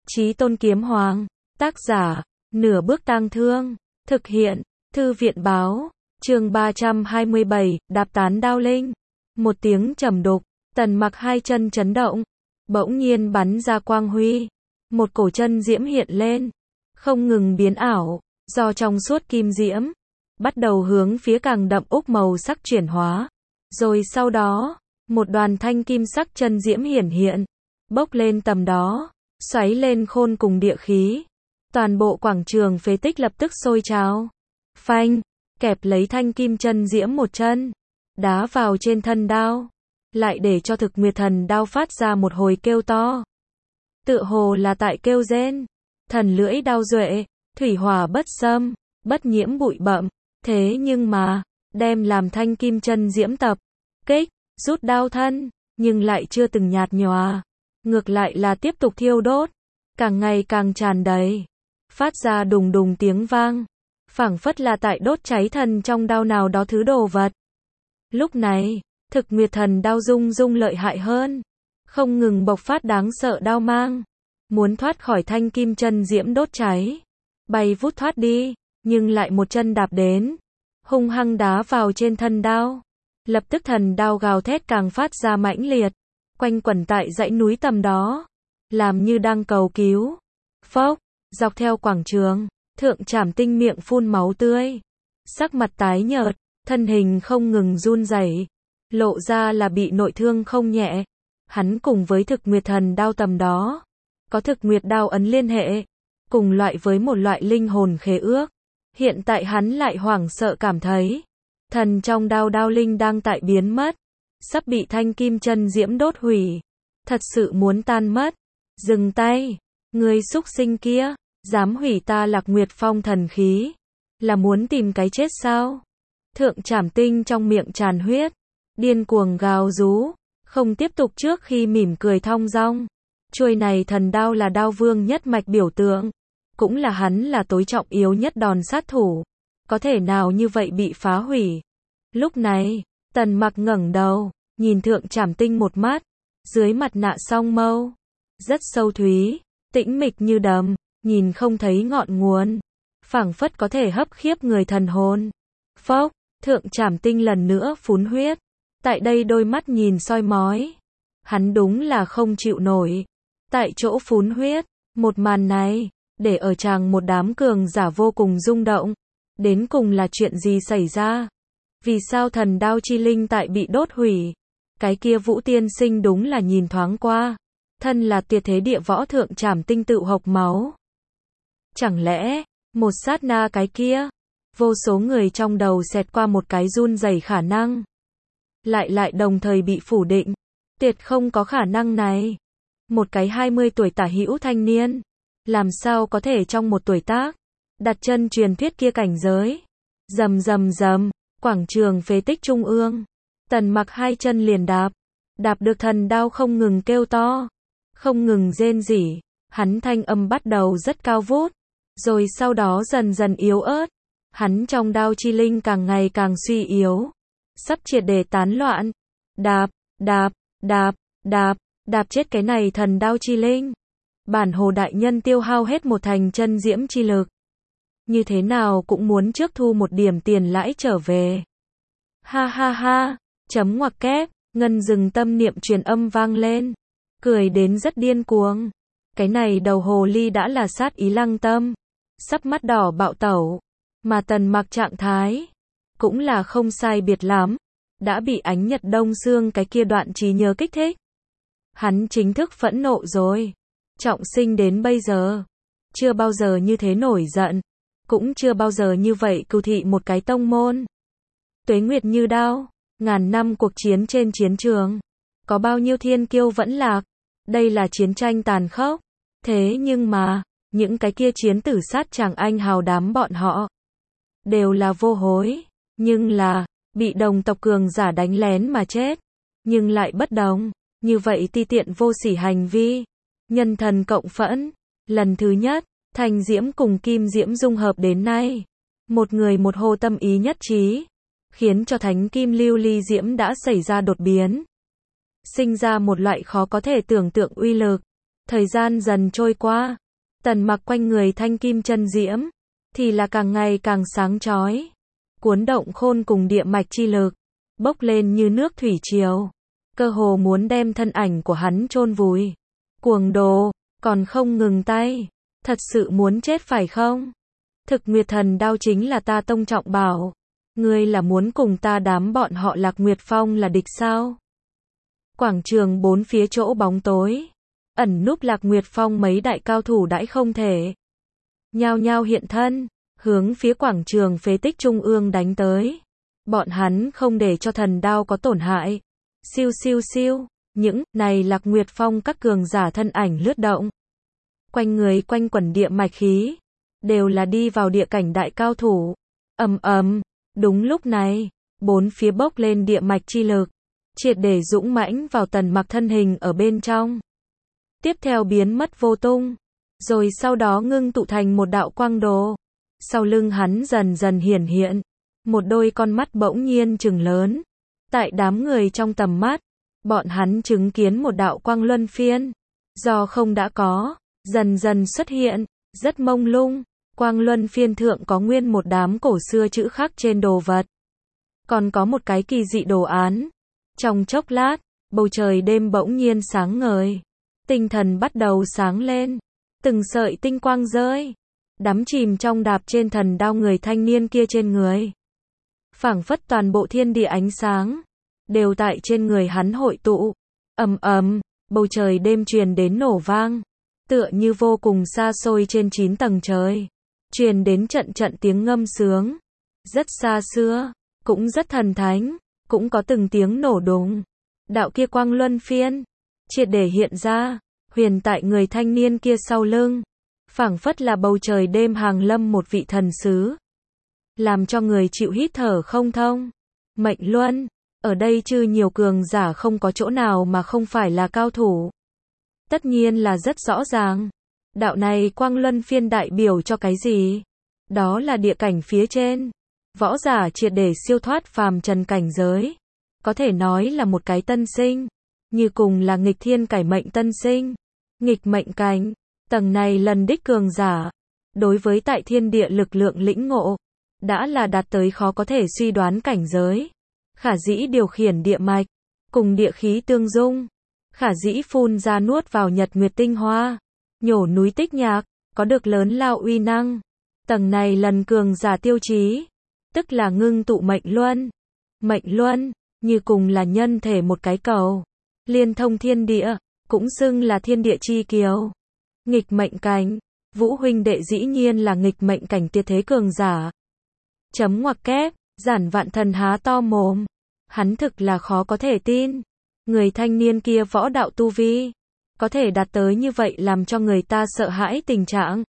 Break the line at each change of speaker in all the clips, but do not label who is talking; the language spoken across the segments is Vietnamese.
Chí Tôn Kiếm Hoàng, tác giả, Nửa Bước Tang Thương, thực hiện, Thư viện báo, chương 327, đạp tán đao linh. Một tiếng trầm đục, Tần Mặc hai chân chấn động, bỗng nhiên bắn ra quang huy, một cổ chân diễm hiện lên, không ngừng biến ảo, do trong suốt kim diễm, bắt đầu hướng phía càng đậm úc màu sắc chuyển hóa. Rồi sau đó, một đoàn thanh kim sắc chân diễm hiển hiện, bốc lên tầm đó, xoáy lên khôn cùng địa khí. Toàn bộ quảng trường phế tích lập tức sôi trào. Phanh, kẹp lấy thanh kim chân diễm một chân, đá vào trên thân đao, lại để cho Thực Nguyệt Thần đao phát ra một hồi kêu to. Tựa hồ là tại kêu rên. Thần lưỡi đao duệ, thủy hỏa bất xâm, bất nhiễm bụi bặm, thế nhưng mà, đem làm thanh kim chân diễm tập kích, rút đao thân, nhưng lại chưa từng nhạt nhòa, ngược lại là tiếp tục thiêu đốt, càng ngày càng tràn đầy, phát ra đùng đùng tiếng vang, phảng phất là tại đốt cháy thần trong đao nào đó thứ đồ vật. Lúc này, Thực Nguyệt Thần đao rung rung lợi hại hơn, không ngừng bộc phát đáng sợ đao mang, muốn thoát khỏi thanh kim chân diễm đốt cháy, bay vút thoát đi, nhưng lại một chân đạp đến, hung hăng đá vào trên thân đao. Lập tức thần đao gào thét càng phát ra mãnh liệt, quanh quẩn tại dãy núi tầm đó, làm như đang cầu cứu. Phốc, dọc theo quảng trường, Thượng Trảm Tinh miệng phun máu tươi, sắc mặt tái nhợt, thân hình không ngừng run rẩy, lộ ra là bị nội thương không nhẹ. Hắn cùng với Thực Nguyệt Thần đao tầm đó, có Thực Nguyệt đao ấn liên hệ, cùng loại với một loại linh hồn khế ước. Hiện tại hắn lại hoảng sợ cảm thấy, thần trong đao đao linh đang tại biến mất, sắp bị thanh kim chân diễm đốt hủy, thật sự muốn tan mất. Dừng tay, ngươi xúc sinh kia, dám hủy ta Lạc Nguyệt Phong thần khí, là muốn tìm cái chết sao? Thượng Trảm Tinh trong miệng tràn huyết, điên cuồng gào rú, không tiếp tục trước khi mỉm cười thong dong. Chuôi này thần đao là đao vương nhất mạch biểu tượng, cũng là hắn là tối trọng yếu nhất đòn sát thủ, có thể nào như vậy bị phá hủy? Lúc này, Tần Mặc ngẩng đầu, nhìn Thượng Trảm Tinh một mắt, dưới mặt nạ song mâu, rất sâu thúy, tĩnh mịch như đầm, nhìn không thấy ngọn nguồn, phảng phất có thể hấp khiếp người thần hồn. Phốc, Thượng Trảm Tinh lần nữa phun huyết, tại đây đôi mắt nhìn soi mói, hắn đúng là không chịu nổi, tại chỗ phun huyết, một màn này, để ở tràng một đám cường giả vô cùng rung động. Đến cùng là chuyện gì xảy ra? Vì sao thần đao chi linh tại bị đốt hủy? Cái kia Vũ tiên sinh đúng là nhìn thoáng qua, thân là tuyệt thế địa võ Thượng Trảm Tinh tự hộc máu. Chẳng lẽ, một sát na cái kia, vô số người trong đầu xẹt qua một cái run rẩy khả năng. Lại đồng thời bị phủ định, tuyệt không có khả năng này. Một cái 20 tuổi tả hữu thanh niên, làm sao có thể trong một tuổi tác, đặt chân truyền thuyết kia cảnh giới. Rầm rầm rầm, quảng trường phế tích trung ương, Tần Mặc hai chân liền đạp được thần đao không ngừng kêu to, không ngừng rên rỉ, hắn thanh âm bắt đầu rất cao vút, rồi sau đó dần dần yếu ớt, hắn trong đao chi linh càng ngày càng suy yếu, sắp triệt để tán loạn. Đạp chết cái này thần đao chi linh. Bản Hồ đại nhân tiêu hao hết một thành chân diễm chi lực, như thế nào cũng muốn trước thu một điểm tiền lãi trở về. Ha ha ha, chấm ngoặc kép, ngân dừng tâm niệm truyền âm vang lên, cười đến rất điên cuồng. Cái này đầu hồ ly đã là sát ý lăng tâm, sắp mắt đỏ bạo tẩu, mà Tần Mặc trạng thái cũng là không sai biệt lắm, đã bị ánh nhật đông sương cái kia đoạn trí nhớ kích thích. Hắn chính thức phẫn nộ rồi. Trọng sinh đến bây giờ, chưa bao giờ như thế nổi giận, cũng chưa bao giờ như vậy cừu thị một cái tông môn. Tuế nguyệt như đao, ngàn năm cuộc chiến trên chiến trường, có bao nhiêu thiên kiêu vẫn lạc, đây là chiến tranh tàn khốc. Thế nhưng mà, những cái kia chiến tử sát chàng anh hào đám bọn họ, đều là vô hối, nhưng là, bị đồng tộc cường giả đánh lén mà chết, nhưng lại bất đồng, như vậy ti tiện vô sỉ hành vi. Nhân thần cộng phẫn, lần thứ nhất, thanh diễm cùng kim diễm dung hợp đến nay, một người một hồ tâm ý nhất trí, khiến cho thánh kim lưu ly diễm đã xảy ra đột biến, sinh ra một loại khó có thể tưởng tượng uy lực. Thời gian dần trôi qua, Tần Mặc quanh người thanh kim chân diễm thì là càng ngày càng sáng chói, cuốn động khôn cùng địa mạch chi lực, bốc lên như nước thủy triều, cơ hồ muốn đem thân ảnh của hắn chôn vùi. Cuồng đồ, còn không ngừng tay, thật sự muốn chết phải không? Thực Nguyệt Thần Đao chính là ta tông trọng bảo, ngươi là muốn cùng ta đám bọn họ Lạc Nguyệt Phong là địch sao? Quảng trường bốn phía chỗ bóng tối, ẩn núp Lạc Nguyệt Phong mấy đại cao thủ đãi không thể. Nhao nhao hiện thân, hướng phía quảng trường phế tích trung ương đánh tới. Bọn hắn không để cho thần đao có tổn hại. Siêu siêu siêu, những này Lạc Nguyệt Phong các cường giả thân ảnh lướt động. Quanh người quanh quẩn địa mạch khí, đều là đi vào địa cảnh đại cao thủ. Ầm ầm, đúng lúc này, bốn phía bốc lên địa mạch chi lực, triệt để dũng mãnh vào Tần Mặc thân hình ở bên trong. Tiếp theo biến mất vô tung, rồi sau đó ngưng tụ thành một đạo quang đồ. Sau lưng hắn dần dần hiển hiện, một đôi con mắt bỗng nhiên trừng lớn. Tại đám người trong tầm mắt, bọn hắn chứng kiến một đạo quang luân phiên, do không đã có, dần dần xuất hiện, rất mông lung. Quang luân phiên thượng có nguyên một đám cổ xưa chữ khắc trên đồ vật, còn có một cái kỳ dị đồ án. Trong chốc lát, bầu trời đêm bỗng nhiên sáng ngời, tinh thần bắt đầu sáng lên, từng sợi tinh quang rơi, đắm chìm trong đạp trên thần đao người thanh niên kia trên người. Phảng phất toàn bộ thiên địa ánh sáng đều tại trên người hắn hội tụ. Ầm ầm, bầu trời đêm truyền đến nổ vang, tựa như vô cùng xa xôi trên 9 tầng trời, truyền đến trận trận tiếng ngâm sướng, rất xa xưa, cũng rất thần thánh, cũng có từng tiếng nổ đùng. Đạo kia quang luân phiên triệt để hiện ra, huyền tại người thanh niên kia sau lưng, phảng phất là bầu trời đêm hàng lâm một vị thần sứ, làm cho người chịu hít thở không thông. Mệnh luân, ở đây chư nhiều cường giả không có chỗ nào mà không phải là cao thủ. Tất nhiên là rất rõ ràng, đạo này quang luân phiên đại biểu cho cái gì? Đó là địa cảnh phía trên, võ giả triệt để siêu thoát phàm trần cảnh giới, có thể nói là một cái tân sinh, như cùng là nghịch thiên cải mệnh tân sinh, nghịch mệnh cảnh. Tầng này lần đích cường giả, đối với tại thiên địa lực lượng lĩnh ngộ, đã là đạt tới khó có thể suy đoán cảnh giới. Khả dĩ điều khiển địa mạch, cùng địa khí tương dung, khả dĩ phun ra nuốt vào nhật nguyệt tinh hoa, nhổ núi tích nhạc, có được lớn lao uy năng. Tầng này lần cường giả tiêu chí, tức là ngưng tụ mệnh luân. Mệnh luân, như cùng là nhân thể một cái cầu, liên thông thiên địa, cũng xưng là thiên địa chi kiều. Nghịch mệnh cảnh, Vũ huynh đệ dĩ nhiên là nghịch mệnh cảnh tuyệt thế cường giả. Chấm ngoặc kép, Giản Vạn Thần há to mồm, hắn thực là khó có thể tin. Người thanh niên kia võ đạo tu vi, có thể đạt tới như vậy làm cho người ta sợ hãi tình trạng.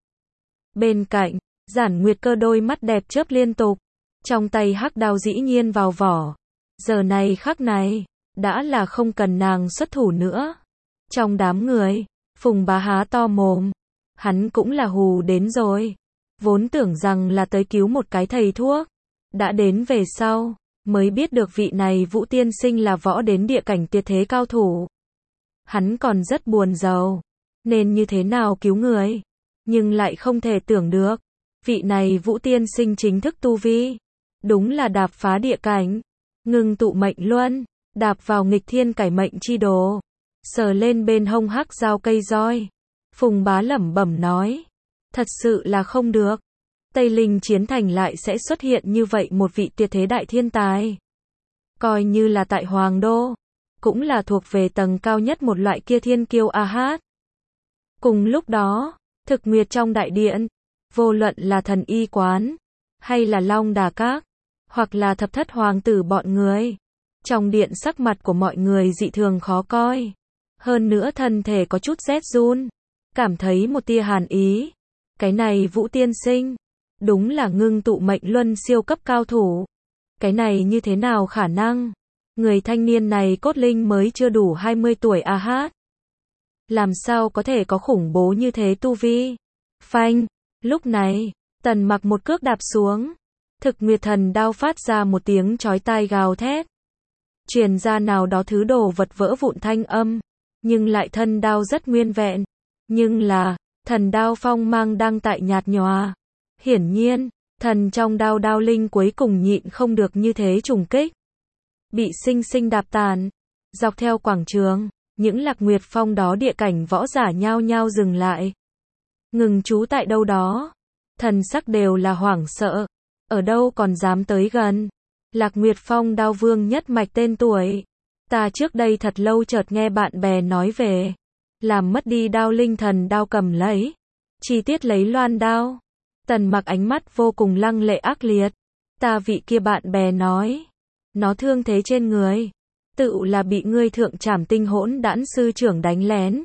Bên cạnh, Giản Nguyệt Cơ đôi mắt đẹp chớp liên tục, trong tay hắc đao dĩ nhiên vào vỏ. Giờ này khắc này, đã là không cần nàng xuất thủ nữa. Trong đám người, Phùng Bá há to mồm, hắn cũng là hù đến rồi. Vốn tưởng rằng là tới cứu một cái thầy thuốc, đã đến về sau, mới biết được vị này Vũ tiên sinh là võ đến địa cảnh tuyệt thế cao thủ. Hắn còn rất buồn rầu, nên như thế nào cứu người, nhưng lại không thể tưởng được, vị này Vũ tiên sinh chính thức tu vi, đúng là đạp phá địa cảnh, ngưng tụ mệnh luân, đạp vào nghịch thiên cải mệnh chi đồ, sờ lên bên hông hắc dao cây roi. Phùng Bá lẩm bẩm nói, thật sự là không được. Tây Linh Chiến Thành lại sẽ xuất hiện như vậy một vị tuyệt thế đại thiên tài. Coi như là tại Hoàng Đô, cũng là thuộc về tầng cao nhất một loại kia thiên kiêu a hát. Cùng lúc đó, Thực Nguyệt trong đại điện, vô luận là Thần Y Quán, hay là Long Đà Các, hoặc là Thập Thất Hoàng tử bọn người, trong điện sắc mặt của mọi người dị thường khó coi. Hơn nữa thân thể có chút rét run, cảm thấy một tia hàn ý. Cái này Vũ tiên sinh, đúng là ngưng tụ mệnh luân siêu cấp cao thủ. Cái này như thế nào khả năng? Người thanh niên này cốt linh mới chưa đủ 20 tuổi a hát. Làm sao có thể có khủng bố như thế tu vi? Phanh, lúc này, Tần Mặc một cước đạp xuống. Thực Nguyệt Thần đao phát ra một tiếng chói tai gào thét. Truyền ra nào đó thứ đồ vật vỡ vụn thanh âm, nhưng lại thân đao rất nguyên vẹn. Nhưng là, thần đao phong mang đang tại nhạt nhòa. Hiển nhiên, thần trong đao đao linh cuối cùng nhịn không được như thế trùng kích. Bị sinh sinh đạp tàn. Dọc theo quảng trường, những Lạc Nguyệt Phong đó địa cảnh võ giả nhao nhao dừng lại. Ngừng trú tại đâu đó. Thần sắc đều là hoảng sợ. Ở đâu còn dám tới gần. Lạc Nguyệt Phong đao vương nhất mạch tên tuổi. Ta trước đây thật lâu chợt nghe bạn bè nói về. Làm mất đi đao linh thần đao cầm lấy. Chi tiết lấy loan đao. Tần Mặc ánh mắt vô cùng lăng lệ ác liệt. Ta vị kia bạn bè nói. Nó thương thế trên người. Tự là bị ngươi Thượng Trảm Tinh hỗn đản sư trưởng đánh lén.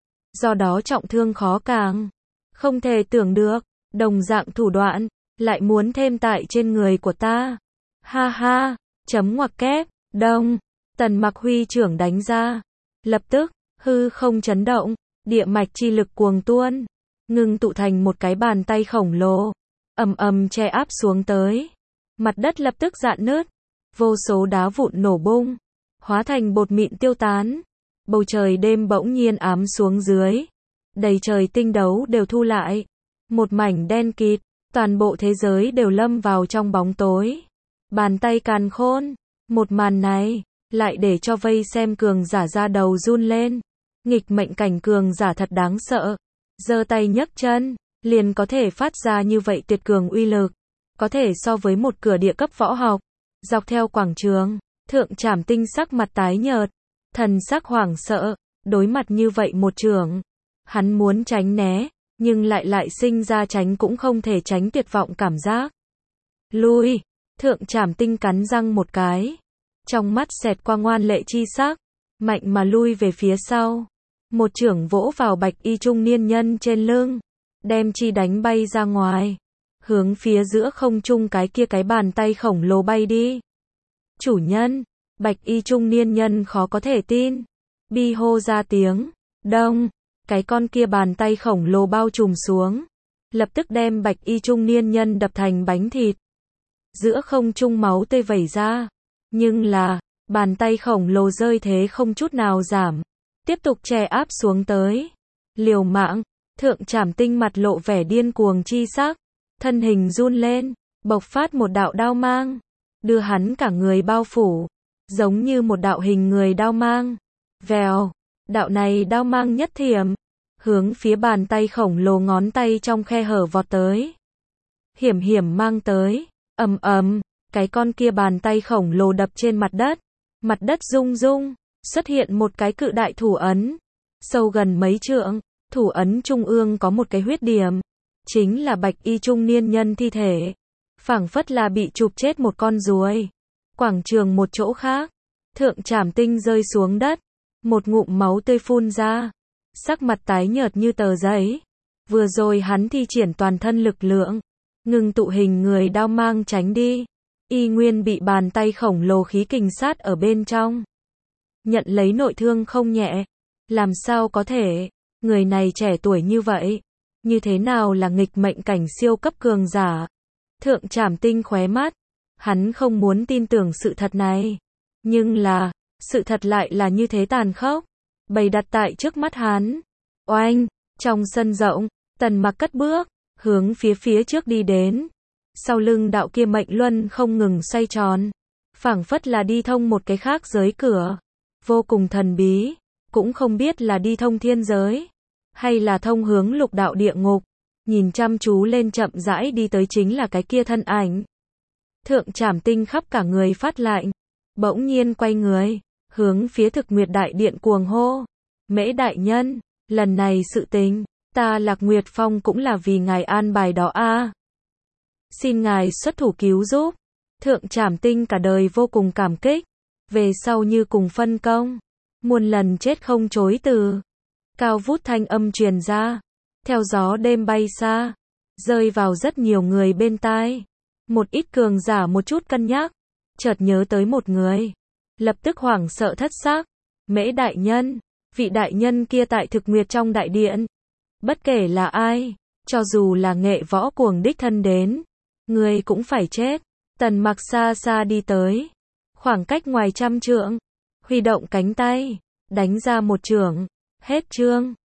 Do đó trọng thương khó càng. Không thể tưởng được. Đồng dạng thủ đoạn. Lại muốn thêm tại trên người của ta. Ha ha. Chấm ngoặc kép. Đông. Tần Mặc huy trưởng đánh ra. Lập tức, hư không chấn động. Địa mạch chi lực cuồng tuôn. Ngưng tụ thành một cái bàn tay khổng lồ. Ầm ầm che áp xuống tới. Mặt đất lập tức rạn nứt. Vô số đá vụn nổ bung. Hóa thành bột mịn tiêu tán. Bầu trời đêm bỗng nhiên ám xuống dưới. Đầy trời tinh đấu đều thu lại. Một mảnh đen kịt. Toàn bộ thế giới đều lâm vào trong bóng tối. Bàn tay càn khôn. Một màn này, lại để cho vây xem cường giả ra đầu run lên. Nghịch mệnh cảnh cường giả thật đáng sợ. Giơ tay nhấc chân, liền có thể phát ra như vậy tuyệt cường uy lực. Có thể so với một cửa địa cấp võ học. Dọc theo quảng trường, Thượng Trảm Tinh sắc mặt tái nhợt. Thần sắc hoảng sợ, đối mặt như vậy một trường. Hắn muốn tránh né, nhưng lại sinh ra tránh cũng không thể tránh tuyệt vọng cảm giác. Lui, Thượng Trảm Tinh cắn răng một cái. Trong mắt xẹt qua ngoan lệ chi sắc, mạnh mà lui về phía sau. Một chưởng vỗ vào bạch y trung niên nhân trên lưng, đem chi đánh bay ra ngoài. Hướng phía giữa không trung cái bàn tay khổng lồ bay đi. Chủ nhân, bạch y trung niên nhân khó có thể tin. Bi hô ra tiếng, đông, cái con kia bàn tay khổng lồ bao trùm xuống. Lập tức đem bạch y trung niên nhân đập thành bánh thịt. Giữa không trung máu tươi vẩy ra. Nhưng là, bàn tay khổng lồ rơi thế không chút nào giảm. Tiếp tục che áp xuống tới. Liều mạng, Thượng Trảm Tinh mặt lộ vẻ điên cuồng chi sắc. Thân hình run lên, bộc phát một đạo đao mang. Đưa hắn cả người bao phủ. Giống như một đạo hình người đao mang. Vèo, đạo này đao mang nhất thiểm. Hướng phía bàn tay khổng lồ ngón tay trong khe hở vọt tới. Hiểm hiểm mang tới. Ầm ầm, cái con kia bàn tay khổng lồ đập trên mặt đất. Mặt đất rung rung. Xuất hiện một cái cự đại thủ ấn. Sâu gần mấy trượng. Thủ ấn trung ương có một cái huyết điểm. Chính là bạch y trung niên nhân thi thể. Phảng phất là bị chụp chết một con ruồi. Quảng trường một chỗ khác. Thượng Trảm Tinh rơi xuống đất. Một ngụm máu tươi phun ra. Sắc mặt tái nhợt như tờ giấy. Vừa rồi hắn thi triển toàn thân lực lượng. Ngừng tụ hình người đao mang tránh đi. Y nguyên bị bàn tay khổng lồ khí kình sát ở bên trong. Nhận lấy nội thương không nhẹ. Làm sao có thể. Người này trẻ tuổi như vậy. Như thế nào là nghịch mệnh cảnh siêu cấp cường giả. Thượng Trảm Tinh khóe mắt. Hắn không muốn tin tưởng sự thật này. Nhưng là, sự thật lại là như thế tàn khốc. Bày đặt tại trước mắt hắn. Oanh, trong sân rộng, Tần Mặc cất bước, hướng phía trước đi đến. Sau lưng đạo kia mệnh luân không ngừng xoay tròn. Phảng phất là đi thông một cái khác giới cửa. Vô cùng thần bí, cũng không biết là đi thông thiên giới. Hay là thông hướng lục đạo địa ngục. Nhìn chăm chú lên chậm rãi đi tới chính là cái kia thân ảnh. Thượng Trảm Tinh khắp cả người phát lạnh. Bỗng nhiên quay người, hướng phía Thực Nguyệt Đại Điện cuồng hô. Mễ đại nhân, lần này sự tình, ta Lạc Nguyệt Phong cũng là vì ngài an bài đó a. Xin ngài xuất thủ cứu giúp. Thượng Trảm Tinh cả đời vô cùng cảm kích. Về sau như cùng phân công. Muôn lần chết không chối từ. Cao vút thanh âm truyền ra. Theo gió đêm bay xa. Rơi vào rất nhiều người bên tai. Một ít cường giả một chút cân nhắc. Chợt nhớ tới một người. Lập tức hoảng sợ thất xác. Mễ đại nhân. Vị đại nhân kia tại Thực Nguyệt trong đại điện. Bất kể là ai. Cho dù là nghệ võ cuồng đích thân đến. Người cũng phải chết. Tần Mặc xa xa đi tới. Khoảng cách ngoài trăm trượng. Huy động cánh tay. Đánh ra một chưởng. Hết chương.